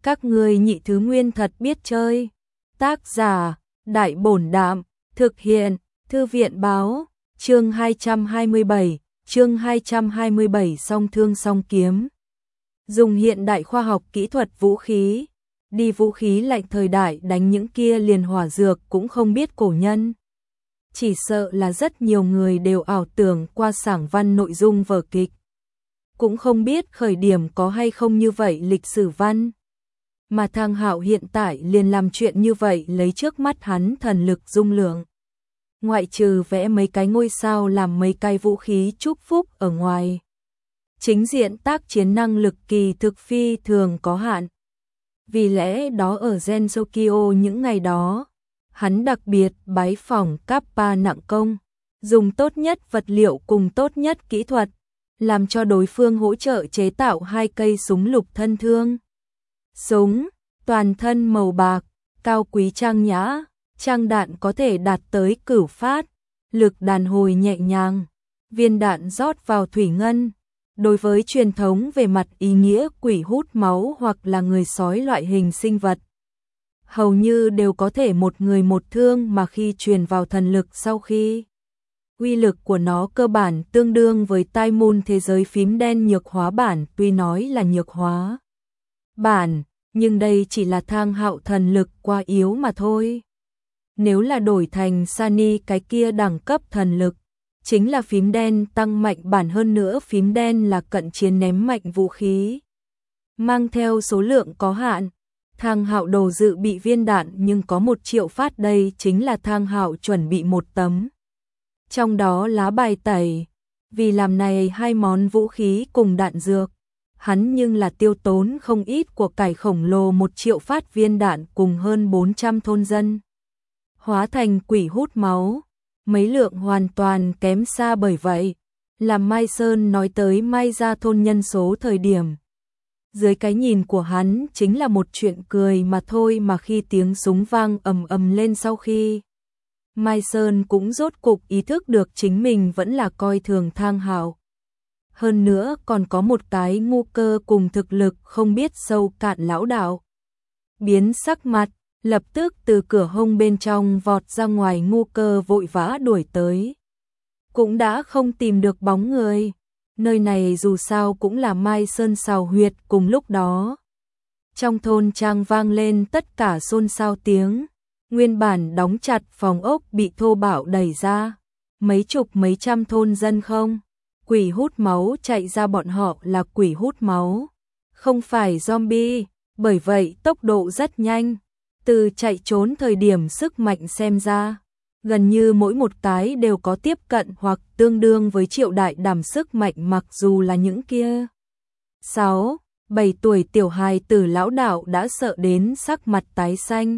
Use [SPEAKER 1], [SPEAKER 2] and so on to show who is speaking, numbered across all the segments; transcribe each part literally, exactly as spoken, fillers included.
[SPEAKER 1] Các ngươi nhị thứ nguyên thật biết chơi. Tác giả, Đại Bổn Đạm, thực hiện, Thư viện Báo, chương hai trăm hai mươi bảy, chương hai trăm hai mươi bảy song thương song kiếm. Dùng hiện đại khoa học kỹ thuật vũ khí, đi vũ khí lạnh thời đại đánh những kia liền hỏa dược cũng không biết cổ nhân. Chỉ sợ là rất nhiều người đều ảo tưởng qua sảng văn nội dung vở kịch. Cũng không biết khởi điểm có hay không như vậy lịch sử văn. Mà Thang Hạo hiện tại liền làm chuyện như vậy lấy trước mắt hắn thần lực dung lượng. Ngoại trừ vẽ mấy cái ngôi sao làm mấy cái vũ khí chúc phúc ở ngoài. Chính diện tác chiến năng lực kỳ thực phi thường có hạn. Vì lẽ đó ở Gensokyo những ngày đó, hắn đặc biệt bái phỏng Kappa nặng công, dùng tốt nhất vật liệu cùng tốt nhất kỹ thuật, làm cho đối phương hỗ trợ chế tạo hai cây súng lục thân thương. Súng, toàn thân màu bạc, cao quý trang nhã, trang đạn có thể đạt tới cửu phát, lực đàn hồi nhẹ nhàng, viên đạn rót vào thủy ngân. Đối với truyền thống về mặt ý nghĩa quỷ hút máu hoặc là người sói loại hình sinh vật, hầu như đều có thể một người một thương mà khi truyền vào thần lực sau khi. Uy lực của nó cơ bản tương đương với tai môn thế giới phím đen nhược hóa bản, tuy nói là nhược hóa bản, nhưng đây chỉ là Thang Hạo thần lực quá yếu mà thôi. Nếu là đổi thành Sunny cái kia đẳng cấp thần lực, chính là phím đen tăng mạnh bản, hơn nữa phím đen là cận chiến ném mạnh vũ khí. Mang theo số lượng có hạn, Thang Hạo đồ dự bị viên đạn nhưng có một triệu phát, đây chính là Thang Hạo chuẩn bị một tấm. Trong đó lá bài tẩy, vì làm này hai món vũ khí cùng đạn dược, hắn nhưng là tiêu tốn không ít của cải khổng lồ, một triệu phát viên đạn cùng hơn bốn trăm thôn dân. Hóa thành quỷ hút máu, mấy lượng hoàn toàn kém xa, bởi vậy, làm Mai Sơn nói tới Mai ra thôn nhân số thời điểm. Dưới cái nhìn của hắn chính là một chuyện cười mà thôi, mà khi tiếng súng vang ầm ầm lên sau khi, Mai Sơn cũng rốt cục ý thức được chính mình vẫn là coi thường Thang Hạo. Hơn nữa còn có một cái ngu cơ cùng thực lực không biết sâu cạn lão đạo. Biến sắc mặt, lập tức từ cửa hông bên trong vọt ra ngoài, ngu cơ vội vã đuổi tới. Cũng đã không tìm được bóng người. Nơi này dù sao cũng là Mai Sơn xào huyệt. Cùng lúc đó, trong thôn trang vang lên tất cả xôn xao tiếng. Nguyên bản đóng chặt phòng ốc bị thô bạo đẩy ra. Mấy chục mấy trăm thôn dân không quỷ hút máu chạy ra, bọn họ là quỷ hút máu, không phải zombie, bởi vậy tốc độ rất nhanh. Từ chạy trốn thời điểm sức mạnh xem ra, gần như mỗi một cái đều có tiếp cận hoặc tương đương với triệu đại đảm sức mạnh, mặc dù là những kia sáu, bảy tuổi tiểu hài tử, lão đạo đã sợ đến sắc mặt tái xanh.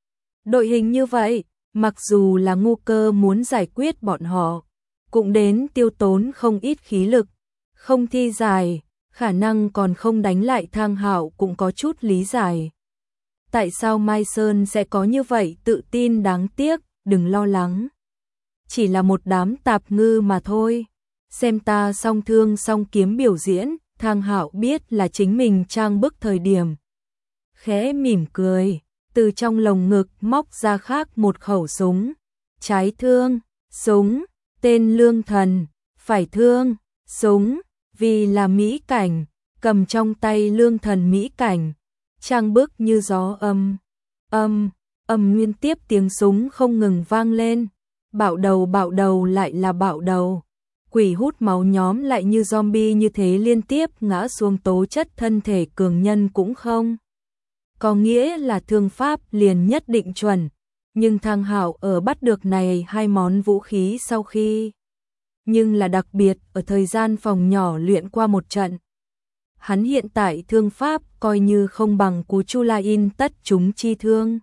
[SPEAKER 1] Đội hình như vậy, mặc dù là ngu cơ muốn giải quyết bọn họ, cũng đến tiêu tốn không ít khí lực, không thi giải, khả năng còn không đánh lại. Thang Hạo cũng có chút lý giải. Tại sao Mai Sơn sẽ có như vậy tự tin? Đáng tiếc, đừng lo lắng. Chỉ là một đám tạp ngư mà thôi. Xem ta song thương song kiếm biểu diễn, Thang Hạo biết là chính mình trang bức thời điểm. Khẽ mỉm cười, từ trong lồng ngực móc ra khác một khẩu súng. Trái thương, súng, tên Lương Thần, phải thương, súng, vì là mỹ cảnh, cầm trong tay Lương Thần mỹ cảnh. Trang bức như gió âm, âm, âm nguyên tiếp tiếng súng không ngừng vang lên. Bạo đầu bạo đầu lại là bạo đầu. Quỷ hút máu nhóm lại như zombie như thế liên tiếp ngã xuống, tố chất thân thể cường nhân cũng không. Có nghĩa là thương pháp liền nhất định chuẩn. Nhưng Thang Hạo ở bắt được này hai món vũ khí sau khi, nhưng là đặc biệt ở thời gian phòng nhỏ luyện qua một trận. Hắn hiện tại thương pháp coi như không bằng Cú Chu La In tất chúng chi thương.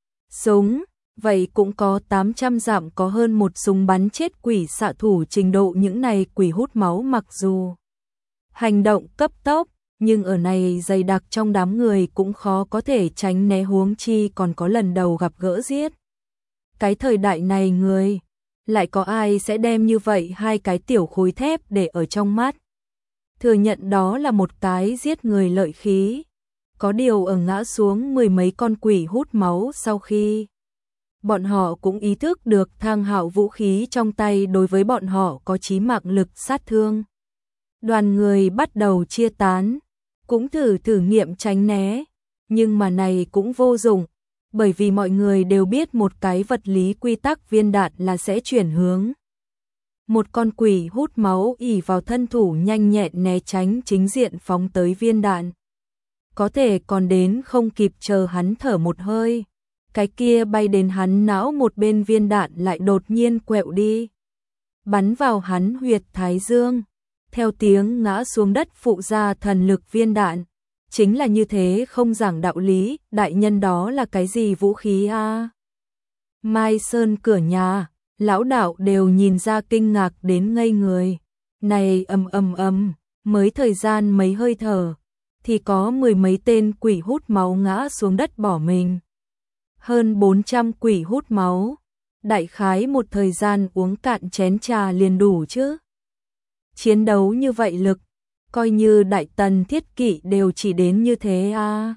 [SPEAKER 1] Súng, vậy cũng có tám trăm dặm, có hơn một súng bắn chết quỷ xạ thủ trình độ. Những này quỷ hút máu mặc dù hành động cấp tốc, nhưng ở này dày đặc trong đám người cũng khó có thể tránh né, huống chi còn có lần đầu gặp gỡ giết. Cái thời đại này người, lại có ai sẽ đem như vậy hai cái tiểu khối thép để ở trong mắt. Thừa nhận đó là một cái giết người lợi khí. Có điều ở ngã xuống mười mấy con quỷ hút máu sau khi bọn họ cũng ý thức được Thang Hạo vũ khí trong tay đối với bọn họ có chí mạng lực sát thương. Đoàn người bắt đầu chia tán, cũng thử thử nghiệm tránh né, nhưng mà này cũng vô dụng, bởi vì mọi người đều biết một cái vật lý quy tắc viên đạn là sẽ chuyển hướng. Một con quỷ hút máu ỷ vào thân thủ nhanh nhẹn né tránh chính diện phóng tới viên đạn. Có thể còn đến không kịp chờ hắn thở một hơi, cái kia bay đến hắn não một bên viên đạn lại đột nhiên quẹo đi, bắn vào hắn huyệt thái dương, theo tiếng ngã xuống đất phụ ra thần lực viên đạn. Chính là như thế không giảng đạo lý, đại nhân đó là cái gì vũ khí a? À? Mai Sơn cửa nhà, lão đạo đều nhìn ra kinh ngạc đến ngây người. Này ầm ầm ầm, mới thời gian mấy hơi thở, thì có mười mấy tên quỷ hút máu ngã xuống đất bỏ mình. Hơn bốn trăm quỷ hút máu, đại khái một thời gian uống cạn chén trà liền đủ chứ. Chiến đấu như vậy lực, coi như đại tần thiết kỵ đều chỉ đến như thế à.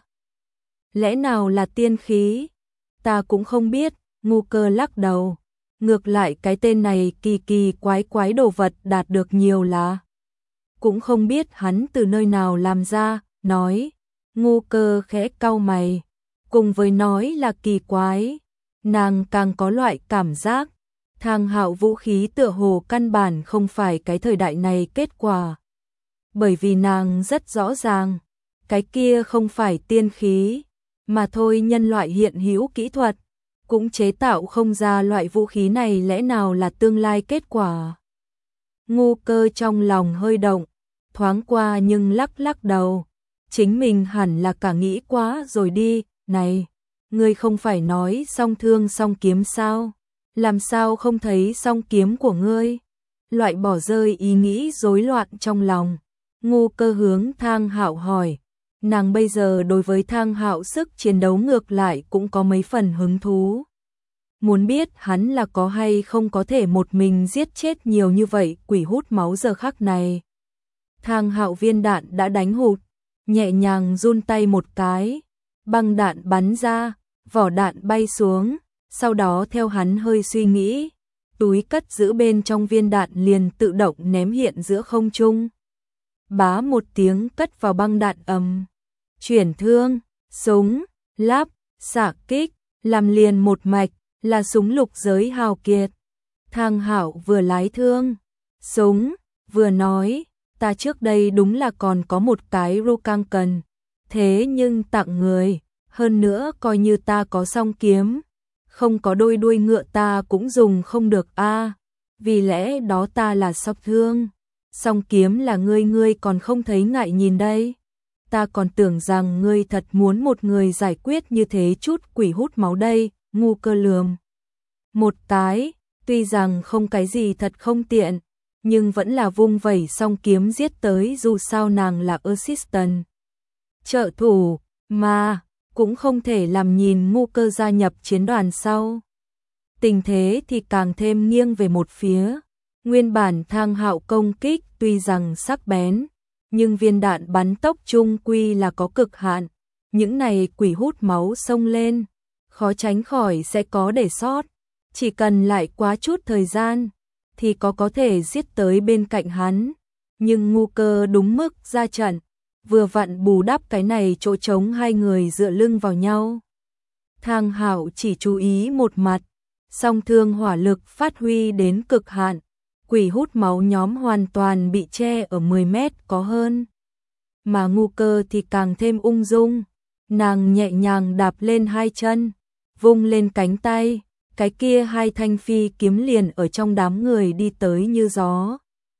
[SPEAKER 1] Lẽ nào là tiên khí? Ta cũng không biết, Ngu Cơ lắc đầu. Ngược lại cái tên này kỳ kỳ quái quái đồ vật đạt được nhiều là. Cũng không biết hắn từ nơi nào làm ra, nói. Ngu Cơ khẽ cau mày. Cùng với nói là kỳ quái, nàng càng có loại cảm giác. Thang Hạo vũ khí tựa hồ căn bản không phải cái thời đại này kết quả. Bởi vì nàng rất rõ ràng, cái kia không phải tiên khí, mà thôi nhân loại hiện hữu kỹ thuật, cũng chế tạo không ra loại vũ khí này, lẽ nào là tương lai kết quả. Ngu Cơ trong lòng hơi động, thoáng qua nhưng lắc lắc đầu, chính mình hẳn là cả nghĩ quá rồi đi. Này, ngươi không phải nói song thương song kiếm sao? Làm sao không thấy song kiếm của ngươi? Loại bỏ rơi ý nghĩ rối loạn trong lòng. Ngu Cơ hướng Thang Hạo hỏi, nàng bây giờ đối với Thang Hạo sức chiến đấu ngược lại cũng có mấy phần hứng thú. Muốn biết hắn là có hay không có thể một mình giết chết nhiều như vậy quỷ hút máu giờ khắc này. Thang Hạo viên đạn đã đánh hụt, nhẹ nhàng run tay một cái, băng đạn bắn ra, vỏ đạn bay xuống, sau đó theo hắn hơi suy nghĩ, túi cất giữ bên trong viên đạn liền tự động ném hiện giữa không trung. Bá một tiếng cất vào băng đạn ầm, chuyển thương, súng, lắp, xạ kích, làm liền một mạch, là súng lục giới hào kiệt. Thang Hạo vừa lái thương, súng, vừa nói, ta trước đây đúng là còn có một cái Rukang cần, thế nhưng tặng người, hơn nữa coi như ta có song kiếm, không có đôi đuôi ngựa ta cũng dùng không được a, vì lẽ đó ta là song thương. Song kiếm là ngươi ngươi còn không thấy ngại nhìn đây. Ta còn tưởng rằng ngươi thật muốn một người giải quyết như thế chút quỷ hút máu đây. Ngu Cơ lườm một cái, tuy rằng không cái gì thật không tiện, nhưng vẫn là vung vẩy song kiếm giết tới, dù sao nàng là assistant, trợ thủ, mà cũng không thể làm nhìn Ngu Cơ gia nhập chiến đoàn sau. Tình thế thì càng thêm nghiêng về một phía. Nguyên bản Thang Hạo công kích tuy rằng sắc bén, nhưng viên đạn bắn tốc trung quy là có cực hạn. Những này quỷ hút máu xông lên, khó tránh khỏi sẽ có để sót. Chỉ cần lại quá chút thời gian, thì có có thể giết tới bên cạnh hắn. Nhưng Ngu Cơ đúng mức ra trận, vừa vặn bù đắp cái này chỗ trống, hai người dựa lưng vào nhau. Thang Hạo chỉ chú ý một mặt, song thương hỏa lực phát huy đến cực hạn. Quỷ hút máu nhóm hoàn toàn bị che ở mười mét có hơn. Mà Ngu Cơ thì càng thêm ung dung, nàng nhẹ nhàng đạp lên hai chân, vung lên cánh tay, cái kia hai thanh phi kiếm liền ở trong đám người đi tới như gió.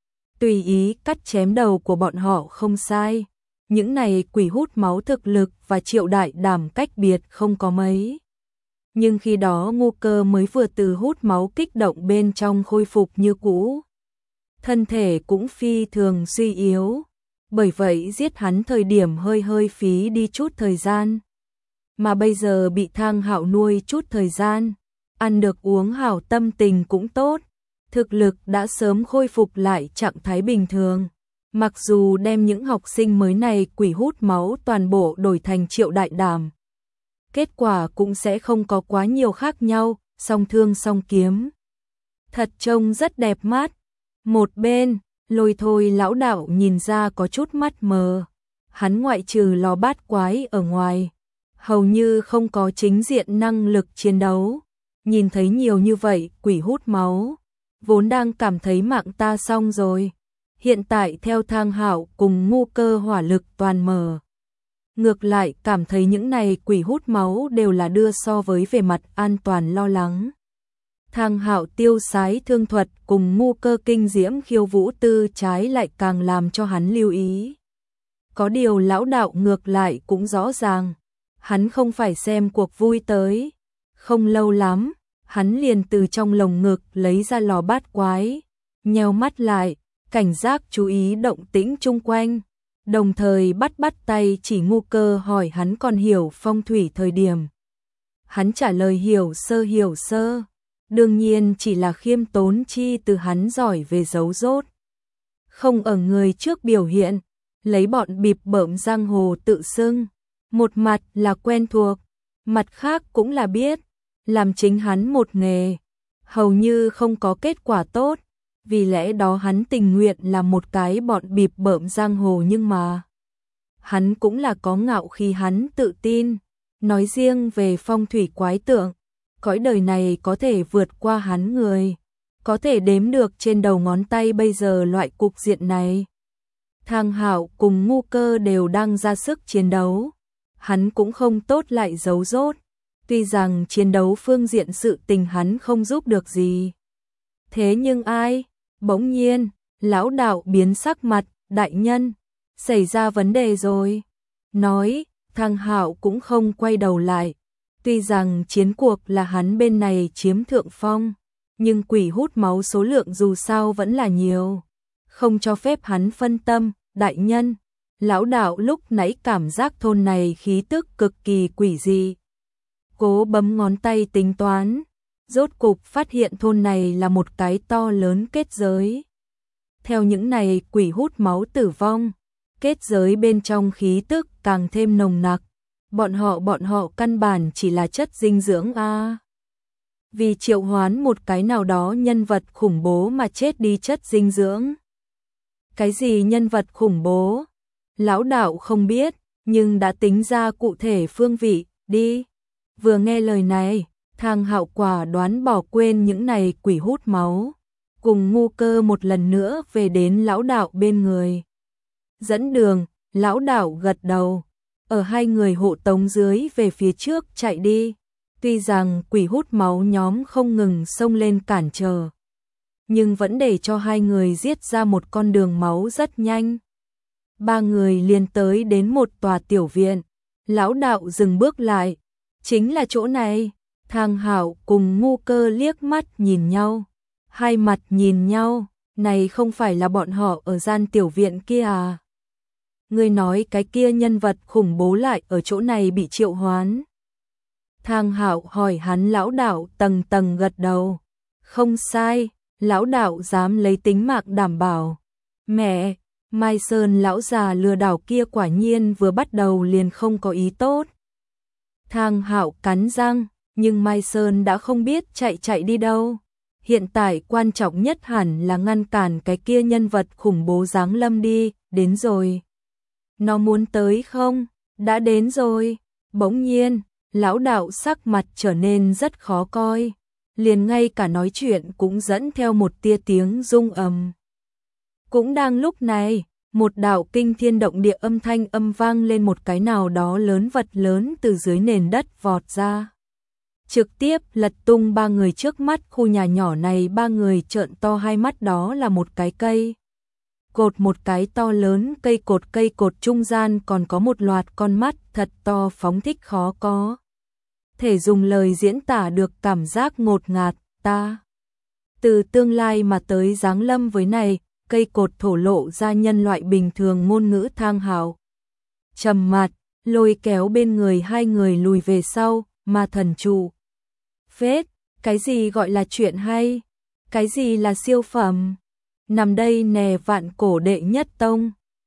[SPEAKER 1] Tùy ý cắt chém đầu của bọn họ không sai, những này quỷ hút máu thực lực và Triệu Đại Đảm cách biệt không có mấy. Nhưng khi đó Ngu Cơ mới vừa từ hút máu kích động bên trong khôi phục như cũ. Thân thể cũng phi thường suy yếu, bởi vậy giết hắn thời điểm hơi hơi phí đi chút thời gian. Mà bây giờ bị Thang Hạo nuôi chút thời gian, ăn được uống hảo, tâm tình cũng tốt, thực lực đã sớm khôi phục lại trạng thái bình thường. Mặc dù đem những học sinh mới này quỷ hút máu toàn bộ đổi thành Triệu Đại Đàm, kết quả cũng sẽ không có quá nhiều khác nhau, song thương song kiếm. Thật trông rất đẹp mắt. Một bên, Lôi Thôi lão đạo nhìn ra có chút mắt mờ. Hắn ngoại trừ lò bát quái ở ngoài, hầu như không có chính diện năng lực chiến đấu. Nhìn thấy nhiều như vậy quỷ hút máu, vốn đang cảm thấy mạng ta xong rồi. Hiện tại theo Thang Hạo cùng Ngu Cơ hỏa lực toàn mở. Ngược lại cảm thấy những này quỷ hút máu đều là đưa so với về mặt an toàn lo lắng. Thang Hạo tiêu sái thương thuật cùng Ngu Cơ kinh diễm khiêu vũ tư trái lại càng làm cho hắn lưu ý. Có điều lão đạo ngược lại cũng rõ ràng, hắn không phải xem cuộc vui tới. Không lâu lắm, hắn liền từ trong lồng ngực lấy ra lò bát quái, nheo mắt lại, cảnh giác chú ý động tĩnh chung quanh, đồng thời bắt bắt tay chỉ Ngu Cơ hỏi hắn còn hiểu phong thủy thời điểm. Hắn trả lời hiểu sơ hiểu sơ, đương nhiên chỉ là khiêm tốn chi từ hắn giỏi về giấu rốt. Không ở người trước biểu hiện, lấy bọn bịp bợm giang hồ tự xưng, một mặt là quen thuộc, mặt khác cũng là biết, làm chính hắn một nghề, hầu như không có kết quả tốt, vì lẽ đó hắn tình nguyện là một cái bọn bịp bợm giang hồ nhưng mà hắn cũng là có ngạo khi hắn tự tin, nói riêng về phong thủy quái tượng, cõi đời này có thể vượt qua hắn người, có thể đếm được trên đầu ngón tay bây giờ loại cục diện này. Thang Hạo cùng Ngu Cơ đều đang ra sức chiến đấu, hắn cũng không tốt lại giấu rốt, tuy rằng chiến đấu phương diện sự tình hắn không giúp được gì. Thế nhưng ai? Bỗng nhiên, lão đạo biến sắc mặt, đại nhân, xảy ra vấn đề rồi. Nói, Thang Hạo cũng không quay đầu lại, tuy rằng chiến cuộc là hắn bên này chiếm thượng phong, nhưng quỷ hút máu số lượng dù sao vẫn là nhiều, không cho phép hắn phân tâm. Đại nhân, lão đạo lúc nãy cảm giác thôn này khí tức cực kỳ quỷ dị. Cố bấm ngón tay tính toán, rốt cục phát hiện thôn này là một cái to lớn kết giới. Theo những này quỷ hút máu tử vong, kết giới bên trong khí tức càng thêm nồng nặc. Bọn họ bọn họ căn bản chỉ là chất dinh dưỡng a. À. Vì triệu hoán một cái nào đó nhân vật khủng bố mà chết đi chất dinh dưỡng. Cái gì nhân vật khủng bố? Lão đạo không biết, nhưng đã tính ra cụ thể phương vị, đi. Vừa nghe lời này, Thang Hạo quả đoán bỏ quên những này quỷ hút máu, cùng Ngu Cơ một lần nữa về đến lão đạo bên người. Dẫn đường, lão đạo gật đầu, ở hai người hộ tống dưới về phía trước chạy đi. Tuy rằng quỷ hút máu nhóm không ngừng xông lên cản trở, nhưng vẫn để cho hai người giết ra một con đường máu rất nhanh. Ba người liền tới đến một tòa tiểu viện, lão đạo dừng bước lại, chính là chỗ này. Thang Hạo cùng Ngu Cơ liếc mắt nhìn nhau, hai mặt nhìn nhau, này không phải là bọn họ ở gian tiểu viện kia à? Ngươi nói cái kia nhân vật khủng bố lại ở chỗ này bị triệu hoán. Thang Hạo hỏi hắn, lão đạo tầng tầng gật đầu. Không sai, lão đạo dám lấy tính mạng đảm bảo. Mẹ, Mai Sơn lão già lừa đảo kia quả nhiên vừa bắt đầu liền không có ý tốt. Thang Hạo cắn răng, nhưng Mai Sơn đã không biết chạy chạy đi đâu. Hiện tại quan trọng nhất hẳn là ngăn cản cái kia nhân vật khủng bố giáng lâm đi, đến rồi. Nó muốn tới không? Đã đến rồi. Bỗng nhiên, lão đạo sắc mặt trở nên rất khó coi, liền ngay cả nói chuyện cũng dẫn theo một tia tiếng rung ầm. Cũng đang lúc này, một đạo kinh thiên động địa âm thanh âm vang lên, một cái nào đó lớn vật lớn từ dưới nền đất vọt ra. Trực tiếp lật tung ba người trước mắt khu nhà nhỏ này, ba người trợn to hai mắt, đó là một cái cây cột, một cái to lớn cây cột, cây cột trung gian còn có một loạt con mắt thật to phóng thích khó có thể dùng lời diễn tả được cảm giác ngột ngạt. Ta từ tương lai mà tới giáng lâm với này, cây cột thổ lộ ra nhân loại bình thường ngôn ngữ. Thang Hạo trầm mặt, lôi kéo bên người hai người lùi về sau, ma thần trụ. Phết, cái gì gọi là chuyện hay? Cái gì là siêu phẩm? nằm đây nè vạn cổ đệ nhất tông.